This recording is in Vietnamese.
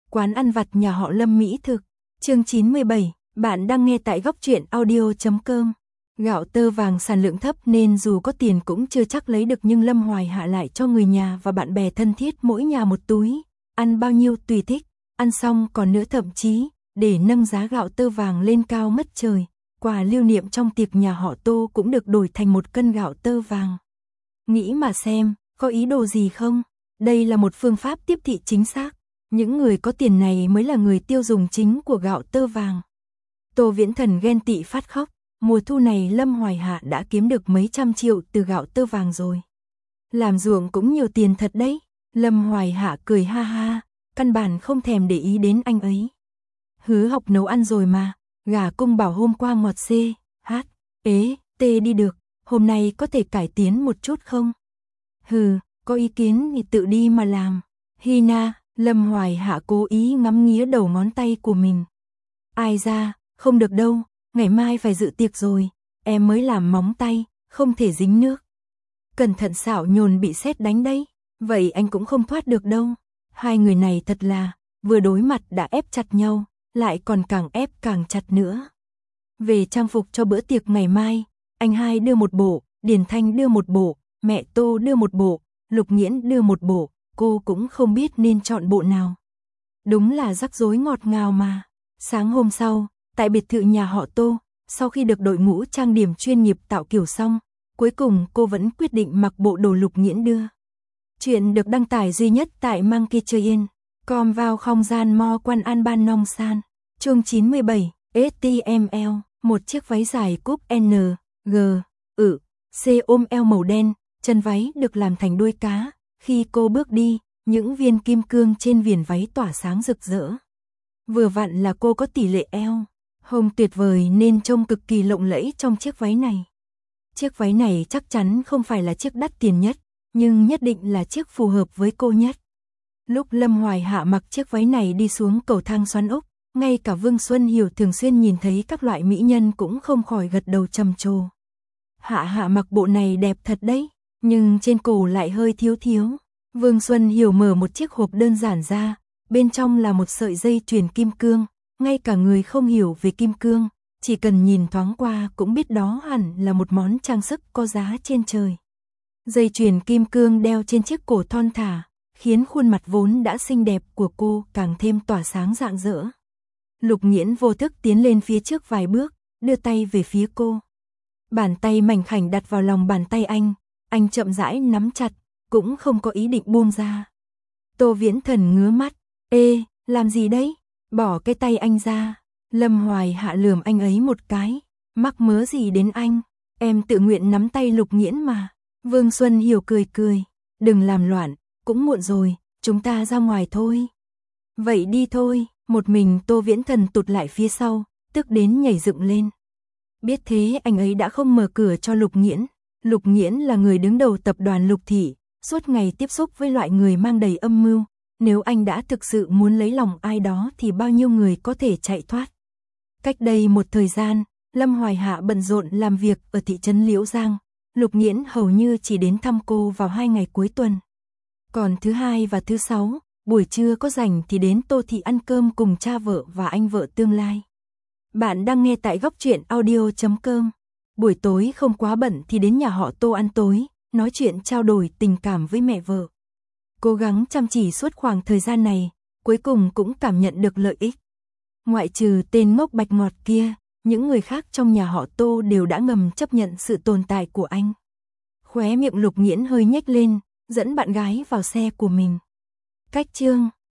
quán ăn vặt nhà họ Lâm mỹ thực. Chương 97, bạn đang nghe tại góc truyện audio.com. Gạo tơ vàng sản lượng thấp nên dù có tiền cũng chưa chắc lấy được, nhưng Lâm Hoài Hạ lại cho người nhà và bạn bè thân thiết mỗi nhà một túi, ăn bao nhiêu tùy thích, ăn xong còn nữa, thậm chí để nâng giá gạo tơ vàng lên cao mất trời. Quà lưu niệm trong tiệc nhà họ Tô cũng được đổi thành 1 cân gạo tơ vàng. Nghĩ mà xem, có ý đồ gì không? Đây là một phương pháp tiếp thị chính xác. Những người có tiền này mới là người tiêu dùng chính của gạo tơ vàng. Tô Viễn Thần ghen tị phát khóc. Mùa thu này Lâm Hoài Hạ đã kiếm được mấy trăm triệu từ gạo tơ vàng rồi. Làm ruộng cũng nhiều tiền thật đấy. Lâm Hoài Hạ cười ha ha, căn bản không thèm để ý đến anh ấy. Hứa học nấu ăn rồi mà. Gà cung bảo hôm qua ngọt C, H, ế, T đi được, hôm nay có thể cải tiến một chút không? Hừ, có ý kiến thì tự đi mà làm. Hina, Lâm Hoài Hạ cố ý ngắm nghía đầu ngón tay của mình. Ai ra, không được đâu, ngày mai phải dự tiệc rồi, em mới làm móng tay, không thể dính nước. Cẩn thận xảo nhồn bị sét đánh đấy, vậy anh cũng không thoát được đâu. Hai người này thật là, vừa đối mặt đã ép chặt nhau, lại còn càng ép càng chặt nữa. Về trang phục cho bữa tiệc ngày mai, anh hai đưa 1 bộ, Điền Thanh đưa 1 bộ, mẹ Tô đưa 1 bộ, Lục Nghiễn đưa 1 bộ, cô cũng không biết nên chọn bộ nào. Đúng là rắc rối ngọt ngào mà. Sáng hôm sau, tại biệt thự nhà họ Tô, sau khi được đội ngũ trang điểm chuyên nghiệp tạo kiểu xong, cuối cùng cô vẫn quyết định mặc bộ đồ Lục Nghiễn đưa. Chuyện được đăng tải duy nhất tại Monkey Train. Com vào không gian Mo Quan An Ban Nong San. Chương 97, HTML, một chiếc váy dài cúp N, G, C ôm eo màu đen, chân váy được làm thành đuôi cá. Khi cô bước đi, những viên kim cương trên viền váy tỏa sáng rực rỡ. Vừa vặn là cô có tỷ lệ eo hông tuyệt vời nên trông cực kỳ lộng lẫy trong chiếc váy này. Chiếc váy này chắc chắn không phải là chiếc đắt tiền nhất, nhưng nhất định là chiếc phù hợp với cô nhất. Lúc Lâm Hoài Hạ mặc chiếc váy này đi xuống cầu thang xoắn ốc, ngay cả Vương Xuân Hiểu thường xuyên nhìn thấy các loại mỹ nhân cũng không khỏi gật đầu trầm trồ. Hạ mặc bộ này đẹp thật đấy, nhưng trên cổ lại hơi thiếu. Vương Xuân Hiểu mở một chiếc hộp đơn giản ra, bên trong là một sợi dây chuyền kim cương, ngay cả người không hiểu về kim cương, chỉ cần nhìn thoáng qua cũng biết đó hẳn là một món trang sức có giá trên trời. Dây chuyền kim cương đeo trên chiếc cổ thon thả, khiến khuôn mặt vốn đã xinh đẹp của cô càng thêm tỏa sáng rạng rỡ. Lục Nghiễn vô thức tiến lên phía trước vài bước, đưa tay về phía cô. Bàn tay mảnh khảnh đặt vào lòng bàn tay anh chậm rãi nắm chặt, cũng không có ý định buông ra. Tô Viễn Thần ngứa mắt, ê, làm gì đấy? Bỏ cái tay anh ra. Lâm Hoài Hạ lườm anh ấy một cái, mắc mớ gì đến anh, em tự nguyện nắm tay Lục Nghiễn mà. Vương Xuân Hiểu cười, đừng làm loạn, cũng muộn rồi, chúng ta ra ngoài thôi. Vậy đi thôi. Một mình Tô Viễn Thần tụt lại phía sau, tức đến nhảy dựng lên. Biết thế anh ấy đã không mở cửa cho Lục Nghiễn. Lục Nghiễn là người đứng đầu tập đoàn Lục Thị, suốt ngày tiếp xúc với loại người mang đầy âm mưu. Nếu anh đã thực sự muốn lấy lòng ai đó thì bao nhiêu người có thể chạy thoát. Cách đây một thời gian, Lâm Hoài Hạ bận rộn làm việc ở thị trấn Liễu Giang. Lục Nghiễn hầu như chỉ đến thăm cô vào 2 ngày cuối tuần. Còn thứ Hai và thứ Sáu, buổi trưa có rảnh thì đến Tô Thị ăn cơm cùng cha vợ và anh vợ tương lai. Bạn đang nghe tại góc truyện audio.com. Buổi tối không quá bận thì đến nhà họ Tô ăn tối, nói chuyện trao đổi tình cảm với mẹ vợ. Cố gắng chăm chỉ suốt khoảng thời gian này, cuối cùng cũng cảm nhận được lợi ích. Ngoại trừ tên ngốc Bạch Ngọt kia, những người khác trong nhà họ Tô đều đã ngầm chấp nhận sự tồn tại của anh. Khóe miệng Lục Nghiễn hơi nhếch lên, dẫn bạn gái vào xe của mình. Cách chương